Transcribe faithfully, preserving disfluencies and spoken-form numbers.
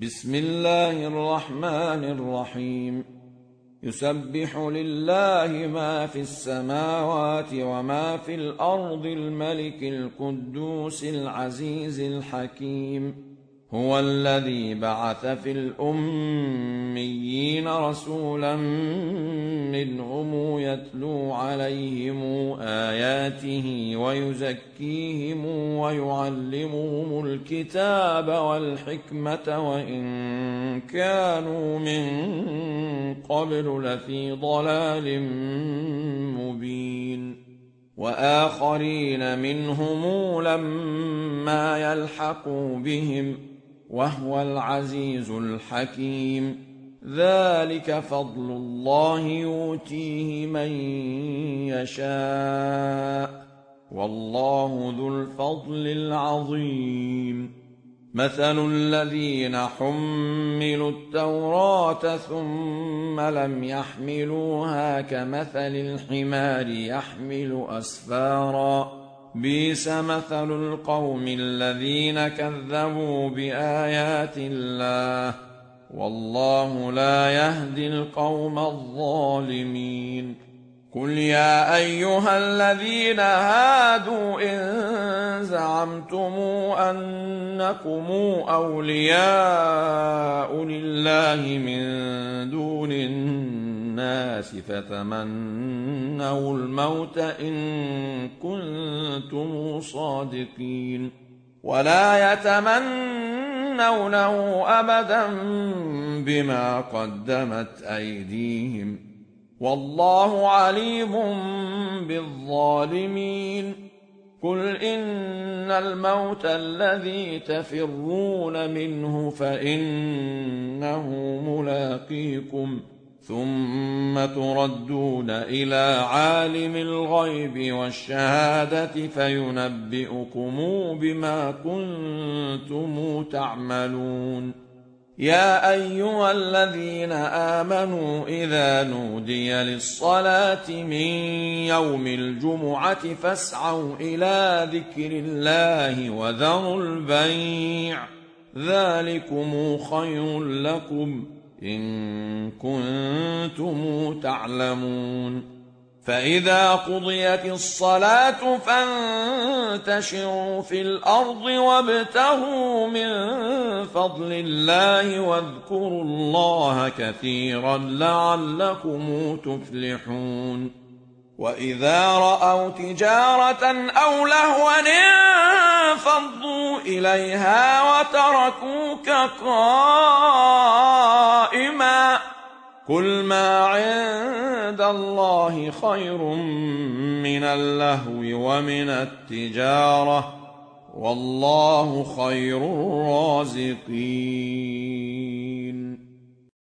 بسم الله الرحمن الرحيم يسبح لله ما في السماوات وما في الأرض الملك القدوس العزيز الحكيم هو الذي بعث في الأميين رسولا منهم يتلو عليهم آياته ويزكيهم ويعلمهم الكتاب والحكمة وإن كانوا من قبل لفي ضلال مبين وآخرين منهم لما يلحقوا بهم وهو العزيز الحكيم ذلك فضل الله يؤتيه من يشاء والله ذو الفضل العظيم مثل الذين حملوا التوراة ثم لم يحملوها كمثل الحمار يحمل أسفارا بئس مثل القوم الذين كذبوا بآيات الله والله لا يهدي القوم الظالمين قل يا أيها الذين هادوا إن زعمتم أنكم أولياء لله من دون الناس فتمنوا الموت إن كنتم صادقين ولا يتمنونه أبدا بما قدمت أيديهم والله عليم بالظالمين قل إن الموت الذي تفرون منه فإنه ملاقيكم ثم تردون إلى عالم الغيب والشهادة فينبئكم بما كنتم تعملون يا أيها الذين آمنوا إذا نودي للصلاة من يوم الجمعة فاسعوا إلى ذكر الله وذروا البيع ذلكم خير لكم إن كنتم تعلمون فإذا قضيت الصلاة فانتشروا في الأرض وابتغوا من فضل الله واذكروا الله كثيرا لعلكم تفلحون وإذا رأوا تجارة أو لهوا انفضوا إليها وتركوك قائما قل ما عند الله خير من اللهو ومن التجارة والله خير الرازقين